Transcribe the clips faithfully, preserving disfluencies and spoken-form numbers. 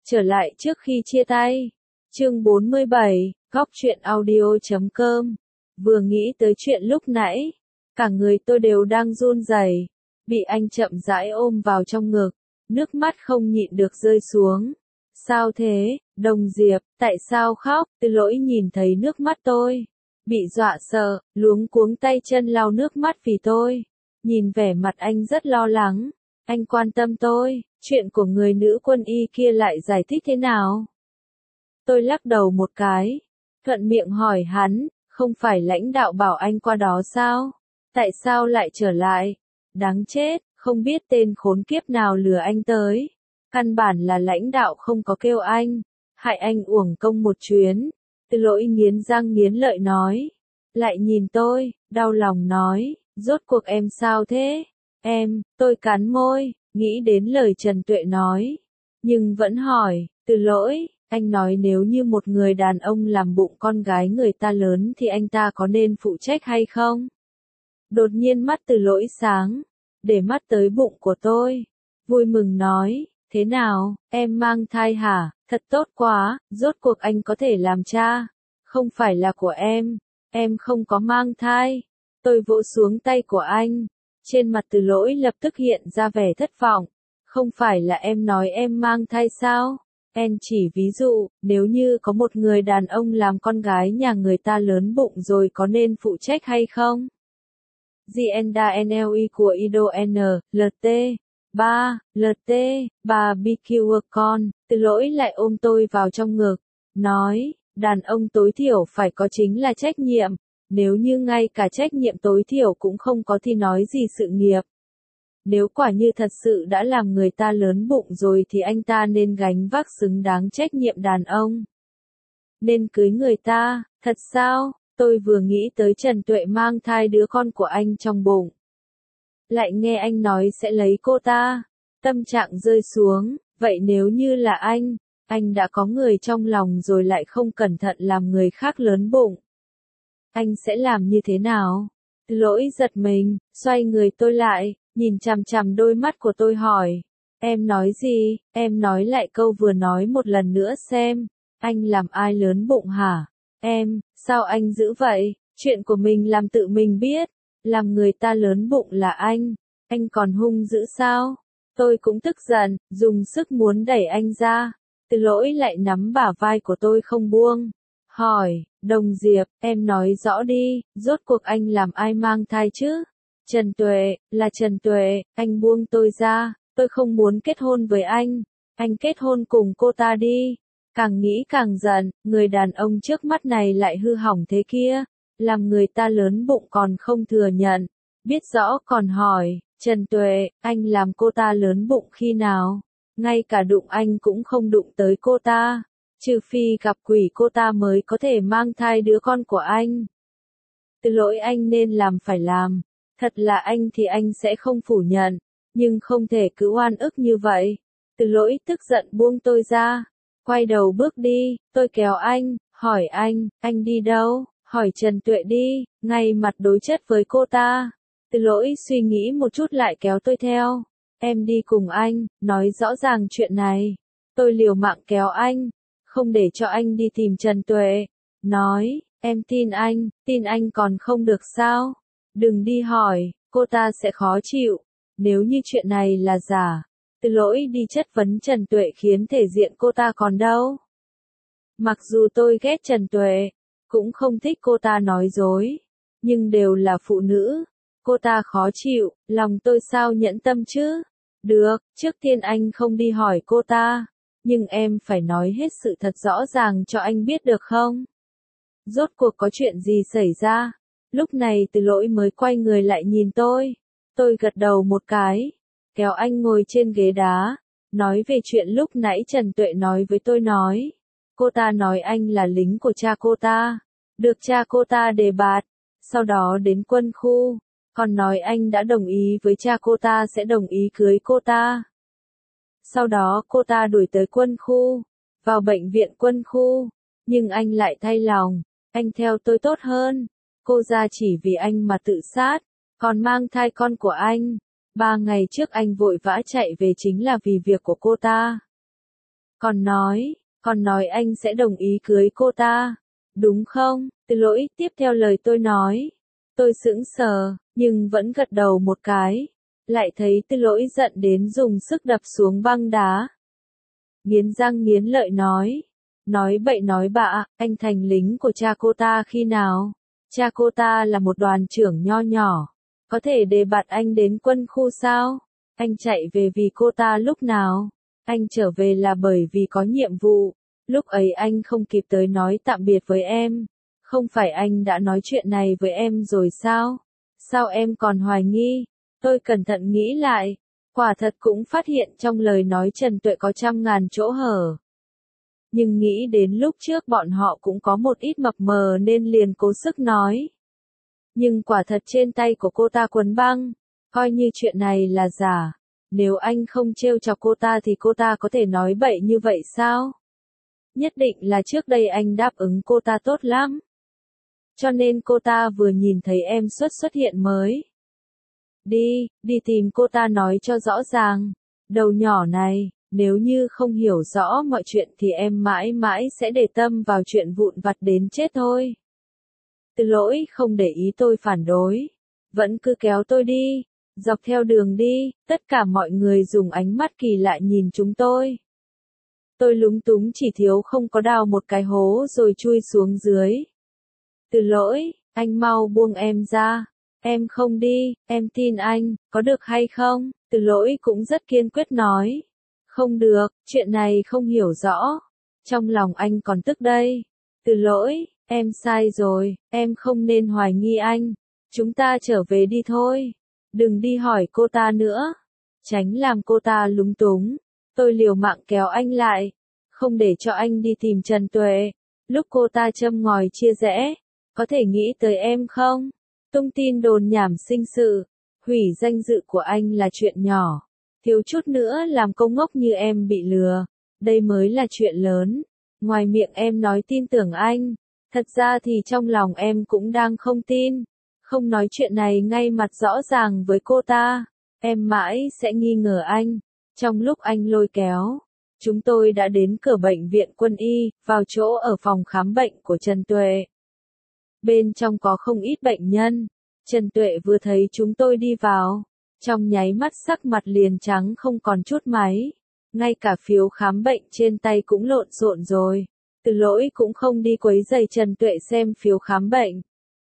Trở lại trước khi chia tay. Chương bốn mươi bảy, góc truyện audio chấm com. Vừa nghĩ tới chuyện lúc nãy, cả người tôi đều đang run rẩy, bị anh chậm rãi ôm vào trong ngực, nước mắt không nhịn được rơi xuống. Sao thế, Đồng Diệp, tại sao khóc? Từ Lỗi nhìn thấy nước mắt tôi, bị dọa sợ, luống cuống tay chân lau nước mắt vì tôi. Nhìn vẻ mặt anh rất lo lắng, anh quan tâm tôi, chuyện của người nữ quân y kia lại giải thích thế nào? Tôi lắc đầu một cái, thuận miệng hỏi hắn, không phải lãnh đạo bảo anh qua đó sao? Tại sao lại trở lại? Đáng chết, không biết tên khốn kiếp nào lừa anh tới. Căn bản là lãnh đạo không có kêu anh, hại anh uổng công một chuyến. Từ Lỗi nghiến răng nghiến lợi nói. Lại nhìn tôi, đau lòng nói, rốt cuộc em sao thế? Em, tôi cắn môi, nghĩ đến lời Trần Tuệ nói. Nhưng vẫn hỏi, Từ Lỗi, anh nói nếu như một người đàn ông làm bụng con gái người ta lớn thì anh ta có nên phụ trách hay không? Đột nhiên mắt Từ Lỗi sáng, để mắt tới bụng của tôi. Vui mừng nói, thế nào, em mang thai hả? Thật tốt quá, rốt cuộc anh có thể làm cha. Không phải là của em, em không có mang thai. Tôi vỗ xuống tay của anh. Trên mặt Từ Lỗi lập tức hiện ra vẻ thất vọng. Không phải là em nói em mang thai sao? Em chỉ ví dụ, nếu như có một người đàn ông làm con gái nhà người ta lớn bụng rồi có nên phụ trách hay không? Gienda en lờ i của Ido N, lờ tê, ba, lờ tê, ba bê quy con, Từ Lỗi lại ôm tôi vào trong ngực, nói, đàn ông tối thiểu phải có chính là trách nhiệm, nếu như ngay cả trách nhiệm tối thiểu cũng không có thì nói gì sự nghiệp. Nếu quả như thật sự đã làm người ta lớn bụng rồi thì anh ta nên gánh vác xứng đáng trách nhiệm đàn ông. Nên cưới người ta, thật sao? Tôi vừa nghĩ tới Trần Tuệ mang thai đứa con của anh trong bụng. Lại nghe anh nói sẽ lấy cô ta. Tâm trạng rơi xuống, vậy nếu như là anh, anh đã có người trong lòng rồi lại không cẩn thận làm người khác lớn bụng. Anh sẽ làm như thế nào? Lỗi giật mình, xoay người tôi lại, nhìn chằm chằm đôi mắt của tôi hỏi. Em nói gì? Em nói lại câu vừa nói một lần nữa xem. Anh làm ai lớn bụng hả? Em, sao anh giữ vậy? Chuyện của mình làm tự mình biết. Làm người ta lớn bụng là anh. Anh còn hung dữ sao? Tôi cũng tức giận, dùng sức muốn đẩy anh ra. Từ Lỗi lại nắm bả vai của tôi không buông. Hỏi, Đồng Diệp, em nói rõ đi, rốt cuộc anh làm ai mang thai chứ? Trần Tuệ, là Trần Tuệ, anh buông tôi ra, tôi không muốn kết hôn với anh. Anh kết hôn cùng cô ta đi. Càng nghĩ càng giận, người đàn ông trước mắt này lại hư hỏng thế kia. Làm người ta lớn bụng còn không thừa nhận. Biết rõ còn hỏi, Trần Tuệ, anh làm cô ta lớn bụng khi nào? Ngay cả đụng anh cũng không đụng tới cô ta. Trừ phi gặp quỷ cô ta mới có thể mang thai đứa con của anh. Từ Lỗi anh nên làm phải làm. Thật là anh thì anh sẽ không phủ nhận. Nhưng không thể cứ oan ức như vậy. Từ Lỗi tức giận buông tôi ra. Quay đầu bước đi, tôi kéo anh, hỏi anh, anh đi đâu? Hỏi Trần Tuệ đi, ngay mặt đối chất với cô ta. Từ Lỗi suy nghĩ một chút lại kéo tôi theo. Em đi cùng anh, nói rõ ràng chuyện này. Tôi liều mạng kéo anh, không để cho anh đi tìm Trần Tuệ. Nói, em tin anh, tin anh còn không được sao? Đừng đi hỏi, cô ta sẽ khó chịu. Nếu như chuyện này là giả, Từ Lỗi đi chất vấn Trần Tuệ khiến thể diện cô ta còn đâu. Mặc dù tôi ghét Trần Tuệ, cũng không thích cô ta nói dối, nhưng đều là phụ nữ. Cô ta khó chịu, lòng tôi sao nhẫn tâm chứ? Được, trước tiên anh không đi hỏi cô ta, nhưng em phải nói hết sự thật rõ ràng cho anh biết được không? Rốt cuộc có chuyện gì xảy ra? Lúc này Từ Lỗi mới quay người lại nhìn tôi. Tôi gật đầu một cái, kéo anh ngồi trên ghế đá, nói về chuyện lúc nãy Trần Tuệ nói với tôi nói. Cô ta nói anh là lính của cha cô ta, được cha cô ta đề bạt, sau đó đến quân khu, còn nói anh đã đồng ý với cha cô ta sẽ đồng ý cưới cô ta. Sau đó cô ta đuổi tới quân khu, vào bệnh viện quân khu, nhưng anh lại thay lòng, anh theo tôi tốt hơn. Cô ra chỉ vì anh mà tự sát, còn mang thai con của anh. Ba ngày trước anh vội vã chạy về chính là vì việc của cô ta. Còn nói, còn nói anh sẽ đồng ý cưới cô ta, đúng không? Từ lỗi tiếp theo lời tôi nói. Tôi sững sờ, nhưng vẫn gật đầu một cái. Lại thấy từ lỗi giận đến dùng sức đập xuống băng đá. Nghiến răng nghiến lợi nói. Nói bậy nói bạ, anh thành lính của cha cô ta khi nào? Cha cô ta là một đoàn trưởng nho nhỏ. Có thể đề bạt anh đến quân khu sao? Anh chạy về vì cô ta lúc nào? Anh trở về là bởi vì có nhiệm vụ. Lúc ấy anh không kịp tới nói tạm biệt với em. Không phải anh đã nói chuyện này với em rồi sao? Sao em còn hoài nghi? Tôi cẩn thận nghĩ lại. Quả thật cũng phát hiện trong lời nói Trần Tuệ có trăm ngàn chỗ hở. Nhưng nghĩ đến lúc trước bọn họ cũng có một ít mập mờ nên liền cố sức nói. Nhưng quả thật trên tay của cô ta quấn băng. Coi như chuyện này là giả. Nếu anh không trêu chọc cô ta thì cô ta có thể nói bậy như vậy sao? Nhất định là trước đây anh đáp ứng cô ta tốt lắm. Cho nên cô ta vừa nhìn thấy em xuất xuất hiện mới. Đi, đi tìm cô ta nói cho rõ ràng. Đầu nhỏ này, nếu như không hiểu rõ mọi chuyện thì em mãi mãi sẽ để tâm vào chuyện vụn vặt đến chết thôi. Từ lỗi không để ý tôi phản đối. Vẫn cứ kéo tôi đi. Dọc theo đường đi, tất cả mọi người dùng ánh mắt kỳ lạ nhìn chúng tôi. Tôi lúng túng chỉ thiếu không có đào một cái hố rồi chui xuống dưới. Từ lỗi, anh mau buông em ra. Em không đi, em tin anh, có được hay không? Từ lỗi cũng rất kiên quyết nói. Không được, chuyện này không hiểu rõ. Trong lòng anh còn tức đây. Từ lỗi, em sai rồi, em không nên hoài nghi anh. Chúng ta trở về đi thôi. Đừng đi hỏi cô ta nữa. Tránh làm cô ta lúng túng. Tôi liều mạng kéo anh lại. Không để cho anh đi tìm Trần Tuệ. Lúc cô ta châm ngòi chia rẽ. Có thể nghĩ tới em không? Tung tin đồn nhảm sinh sự. Hủy danh dự của anh là chuyện nhỏ. Thiếu chút nữa làm công ngốc như em bị lừa. Đây mới là chuyện lớn. Ngoài miệng em nói tin tưởng anh. Thật ra thì trong lòng em cũng đang không tin. Không nói chuyện này ngay mặt rõ ràng với cô ta. Em mãi sẽ nghi ngờ anh. Trong lúc anh lôi kéo. Chúng tôi đã đến cửa bệnh viện quân y, vào chỗ ở phòng khám bệnh của Trần Tuệ. Bên trong có không ít bệnh nhân. Trần Tuệ vừa thấy chúng tôi đi vào. Trong nháy mắt sắc mặt liền trắng không còn chút máy. Ngay cả phiếu khám bệnh trên tay cũng lộn xộn rồi. Từ lỗi cũng không đi quấy rầy Trần Tuệ xem phiếu khám bệnh.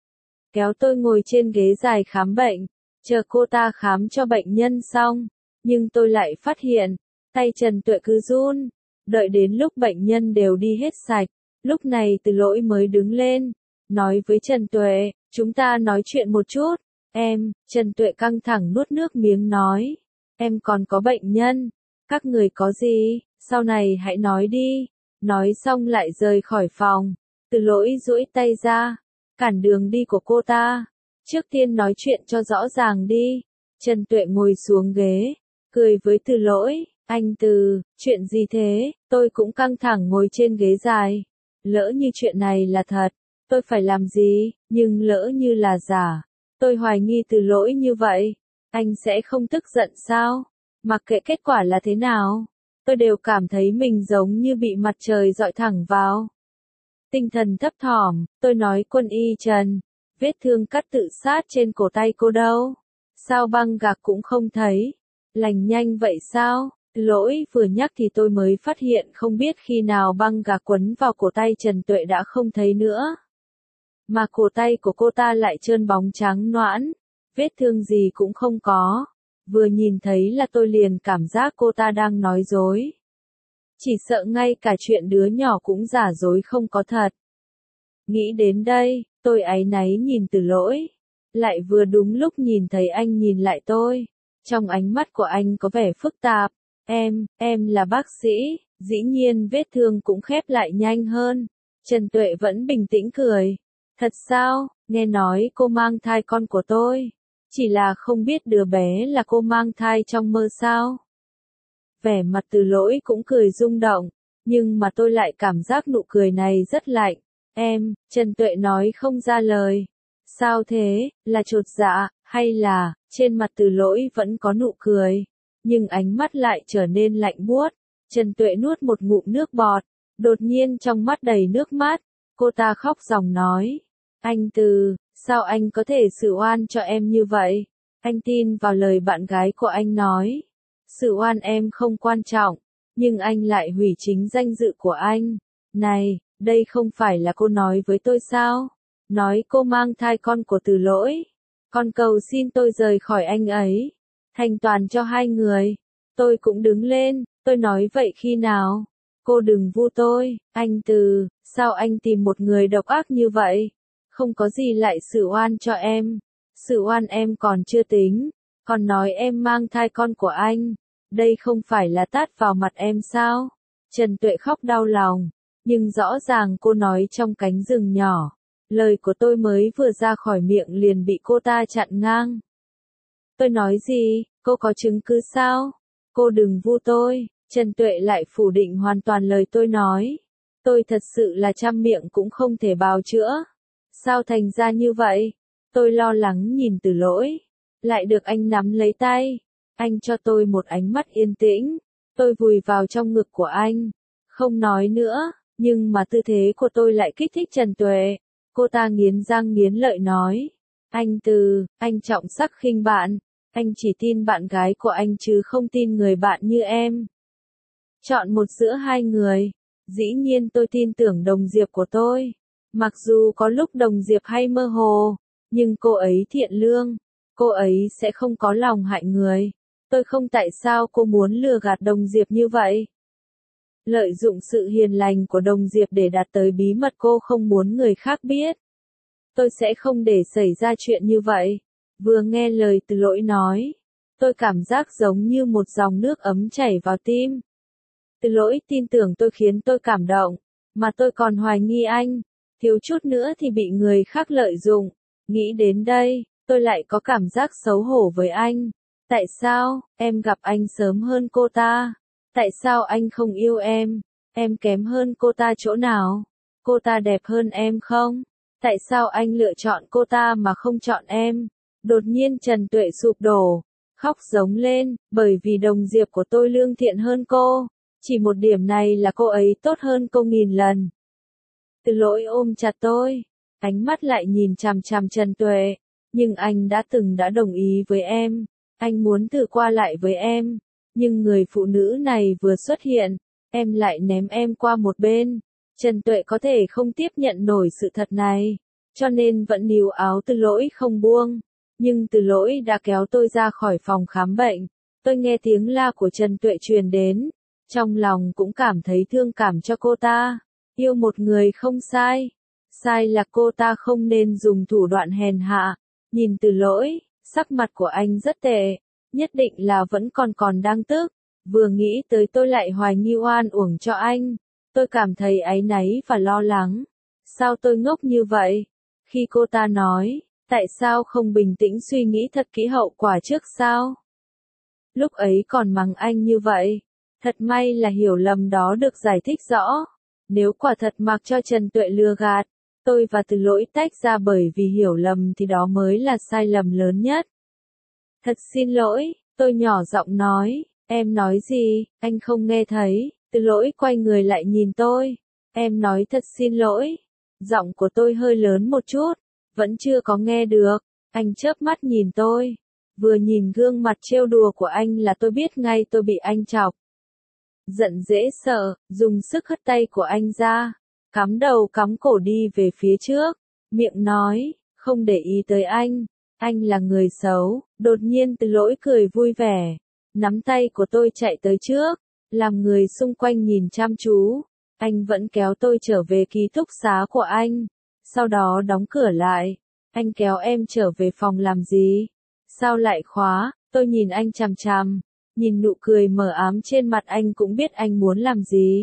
Kéo tôi ngồi trên ghế dài khám bệnh. Chờ cô ta khám cho bệnh nhân xong. Nhưng tôi lại phát hiện. Tay Trần Tuệ cứ run. Đợi đến lúc bệnh nhân đều đi hết sạch. Lúc này Từ lỗi mới đứng lên. Nói với Trần Tuệ, chúng ta nói chuyện một chút. Em, Trần Tuệ căng thẳng nuốt nước miếng nói. Em còn có bệnh nhân. Các người có gì, sau này hãy nói đi. Nói xong lại rời khỏi phòng. Từ lỗi duỗi tay ra. Cản đường đi của cô ta. Trước tiên nói chuyện cho rõ ràng đi. Trần Tuệ ngồi xuống ghế. Cười với Từ lỗi. Anh Từ, chuyện gì thế? Tôi cũng căng thẳng ngồi trên ghế dài. Lỡ như chuyện này là thật. Tôi phải làm gì, nhưng lỡ như là giả. Tôi hoài nghi Từ lỗi như vậy. Anh sẽ không tức giận sao? Mặc kệ kết quả là thế nào. Tôi đều cảm thấy mình giống như bị mặt trời dọi thẳng vào. Tinh thần thấp thỏm, tôi nói Quân y Trần. Vết thương cắt tự sát trên cổ tay cô đâu? Sao băng gạc cũng không thấy? Lành nhanh vậy sao? Từ lỗi vừa nhắc thì tôi mới phát hiện không biết khi nào băng gạc quấn vào cổ tay Trần Tuệ đã không thấy nữa. Mà cổ tay của cô ta lại trơn bóng trắng noãn. Vết thương gì cũng không có. Vừa nhìn thấy là tôi liền cảm giác cô ta đang nói dối. Chỉ sợ ngay cả chuyện đứa nhỏ cũng giả dối không có thật. Nghĩ đến đây, tôi áy náy nhìn Từ lỗi. Lại vừa đúng lúc nhìn thấy anh nhìn lại tôi. Trong ánh mắt của anh có vẻ phức tạp. Em, em là bác sĩ, dĩ nhiên vết thương cũng khép lại nhanh hơn. Trần Tuệ vẫn bình tĩnh cười. Thật sao, nghe nói cô mang thai con của tôi. Chỉ là không biết đứa bé là cô mang thai trong mơ sao. Vẻ mặt Từ lỗi cũng cười rung động. Nhưng mà tôi lại cảm giác nụ cười này rất lạnh. Em, Trần Tuệ nói không ra lời. Sao thế, là chột dạ, hay là, trên mặt Từ lỗi vẫn có nụ cười. Nhưng ánh mắt lại trở nên lạnh buốt. Trần Tuệ nuốt một ngụm nước bọt, đột nhiên trong mắt đầy nước mắt, cô ta khóc ròng nói. Anh Từ, sao anh có thể xử oan cho em như vậy? Anh tin vào lời bạn gái của anh nói. Xử oan em không quan trọng, nhưng anh lại hủy chính danh dự của anh. Này, đây không phải là cô nói với tôi sao? Nói cô mang thai con của Từ Lỗi. Con cầu xin tôi rời khỏi anh ấy. Thành toàn cho hai người. Tôi cũng đứng lên, tôi nói vậy khi nào? Cô đừng vu tôi, anh Từ, sao anh tìm một người độc ác như vậy? Không có gì lại xử oan cho em. Xử oan em còn chưa tính, còn nói em mang thai con của anh. Đây không phải là tát vào mặt em sao? Trần Tuệ khóc đau lòng, nhưng rõ ràng cô nói trong cánh rừng nhỏ. Lời của tôi mới vừa ra khỏi miệng liền bị cô ta chặn ngang. Tôi nói gì, cô có chứng cứ sao? Cô đừng vu tôi. Trần Tuệ lại phủ định hoàn toàn lời tôi nói. Tôi thật sự là trăm miệng cũng không thể bào chữa. Sao thành ra như vậy? Tôi lo lắng nhìn Từ Lỗi. Lại được anh nắm lấy tay. Anh cho tôi một ánh mắt yên tĩnh. Tôi vùi vào trong ngực của anh. Không nói nữa, nhưng mà tư thế của tôi lại kích thích Trần Tuệ. Cô ta nghiến răng nghiến lợi nói. Anh Từ, anh trọng sắc khinh bạn. Anh chỉ tin bạn gái của anh chứ không tin người bạn như em. Chọn một giữa hai người. Dĩ nhiên tôi tin tưởng đồng Diệp của tôi. Mặc dù có lúc đồng Diệp hay mơ hồ, nhưng cô ấy thiện lương. Cô ấy sẽ không có lòng hại người. Tôi không tại sao cô muốn lừa gạt đồng Diệp như vậy. Lợi dụng sự hiền lành của đồng Diệp để đạt tới bí mật cô không muốn người khác biết. Tôi sẽ không để xảy ra chuyện như vậy. Vừa nghe lời Từ Lỗi nói, tôi cảm giác giống như một dòng nước ấm chảy vào tim. Từ Lỗi tin tưởng tôi khiến tôi cảm động, mà tôi còn hoài nghi anh, thiếu chút nữa thì bị người khác lợi dụng. Nghĩ đến đây, tôi lại có cảm giác xấu hổ với anh. Tại sao, em gặp anh sớm hơn cô ta? Tại sao anh không yêu em? Em kém hơn cô ta chỗ nào? Cô ta đẹp hơn em không? Tại sao anh lựa chọn cô ta mà không chọn em? Đột nhiên Trần Tuệ sụp đổ, khóc giống lên, bởi vì đồng Diệp của tôi lương thiện hơn cô. Chỉ một điểm này là cô ấy tốt hơn cô nghìn lần. Từ Lỗi ôm chặt tôi, ánh mắt lại nhìn chằm chằm Trần Tuệ. Nhưng anh đã từng đã đồng ý với em, anh muốn thử qua lại với em. Nhưng người phụ nữ này vừa xuất hiện, em lại ném em qua một bên. Trần Tuệ có thể không tiếp nhận nổi sự thật này, cho nên vẫn níu áo Từ Lỗi không buông. Nhưng Từ Lỗi đã kéo tôi ra khỏi phòng khám bệnh. Tôi nghe tiếng la của Trần Tuệ truyền đến. Trong lòng cũng cảm thấy thương cảm cho cô ta. Yêu một người không sai. Sai là cô ta không nên dùng thủ đoạn hèn hạ. Nhìn Từ Lỗi, sắc mặt của anh rất tệ. Nhất định là vẫn còn còn đang tức. Vừa nghĩ tới tôi lại hoài nghi oan uổng cho anh. Tôi cảm thấy áy náy và lo lắng. Sao tôi ngốc như vậy? Khi cô ta nói, tại sao không bình tĩnh suy nghĩ thật kỹ hậu quả trước sao? Lúc ấy còn mắng anh như vậy. Thật may là hiểu lầm đó được giải thích rõ. Nếu quả thật mặc cho Trần Tuệ lừa gạt, tôi và Từ Lỗi tách ra bởi vì hiểu lầm thì đó mới là sai lầm lớn nhất. Thật xin lỗi, tôi nhỏ giọng nói, em nói gì, anh không nghe thấy. Từ Lỗi quay người lại nhìn tôi. Em nói thật xin lỗi. Giọng của tôi hơi lớn một chút. Vẫn chưa có nghe được. Anh chớp mắt nhìn tôi. Vừa nhìn gương mặt trêu đùa của anh là tôi biết ngay tôi bị anh chọc. Giận dễ sợ, dùng sức hất tay của anh ra. Cắm đầu cắm cổ đi về phía trước. Miệng nói, không để ý tới anh. Anh là người xấu. Đột nhiên Từ Lỗi cười vui vẻ. Nắm tay của tôi chạy tới trước. Làm người xung quanh nhìn chăm chú. Anh vẫn kéo tôi trở về ký túc xá của anh. Sau đó đóng cửa lại. Anh kéo em trở về phòng làm gì? Sao lại khóa? Tôi nhìn anh chằm chằm. Nhìn nụ cười mờ ám trên mặt anh cũng biết anh muốn làm gì.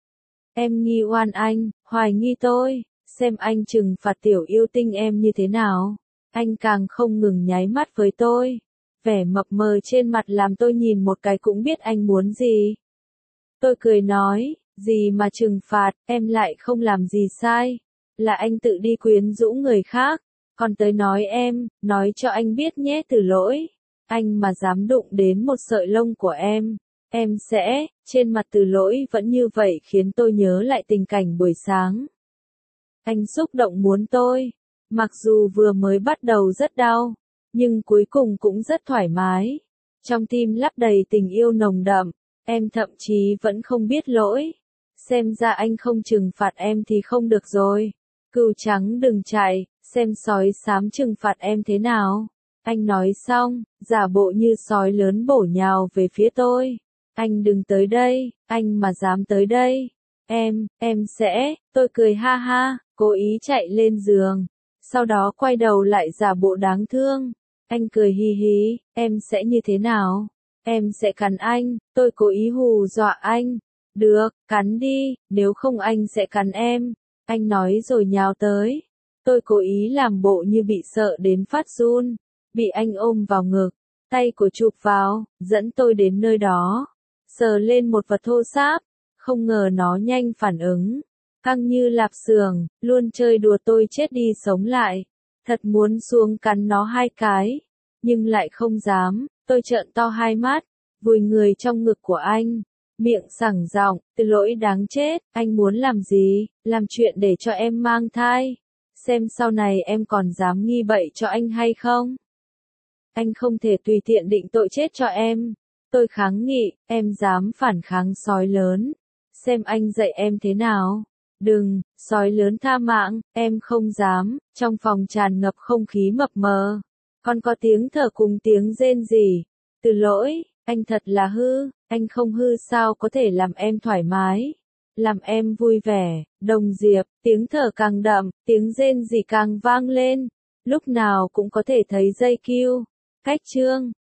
Em nghi oan anh, hoài nghi tôi. Xem anh trừng phạt tiểu yêu tinh em như thế nào. Anh càng không ngừng nháy mắt với tôi. Vẻ mập mờ trên mặt làm tôi nhìn một cái cũng biết anh muốn gì. Tôi cười nói, gì mà trừng phạt, em lại không làm gì sai. Là anh tự đi quyến rũ người khác. Còn tới nói em, nói cho anh biết nhé Từ Lỗi. Anh mà dám đụng đến một sợi lông của em, em sẽ Trên mặt Từ Lỗi vẫn như vậy khiến tôi nhớ lại tình cảnh buổi sáng. Anh xúc động muốn tôi. Mặc dù vừa mới bắt đầu rất đau, nhưng cuối cùng cũng rất thoải mái. Trong tim lấp đầy tình yêu nồng đậm, em thậm chí vẫn không biết lỗi. Xem ra anh không trừng phạt em thì không được rồi. Cừu trắng đừng chạy, xem sói xám trừng phạt em thế nào. Anh nói xong, giả bộ như sói lớn bổ nhào về phía tôi. Anh đừng tới đây, anh mà dám tới đây. Em, em sẽ, tôi cười ha ha, cố ý chạy lên giường. Sau đó quay đầu lại giả bộ đáng thương. Anh cười hi hi, em sẽ như thế nào? Em sẽ cắn anh, tôi cố ý hù dọa anh. Được, cắn đi, nếu không anh sẽ cắn em. Anh nói rồi nhào tới. Tôi cố ý làm bộ như bị sợ đến phát run. Bị anh ôm vào ngực, tay của chụp vào, dẫn tôi đến nơi đó. Sờ lên một vật thô ráp, không ngờ nó nhanh phản ứng. Căng như lạp xưởng, luôn chơi đùa tôi chết đi sống lại. Thật muốn xuống cắn nó hai cái, nhưng lại không dám. Tôi trợn to hai mắt, vùi người trong ngực của anh. Miệng sẳng giọng, Từ Lỗi đáng chết, anh muốn làm gì? Làm chuyện để cho em mang thai. Xem sau này em còn dám nghi bậy cho anh hay không? Anh không thể tùy tiện định tội chết cho em. Tôi kháng nghị, em dám phản kháng sói lớn. Xem anh dạy em thế nào. Đừng, sói lớn tha mạng, em không dám. Trong phòng tràn ngập không khí mập mờ. Còn có tiếng thở cùng tiếng rên rỉ. Từ Lỗi, anh thật là hư, anh không hư sao có thể làm em thoải mái. Làm em vui vẻ. Đồng Diệp, tiếng thở càng đậm, tiếng rên rỉ càng vang lên. Lúc nào cũng có thể thấy dây cue. Cách chương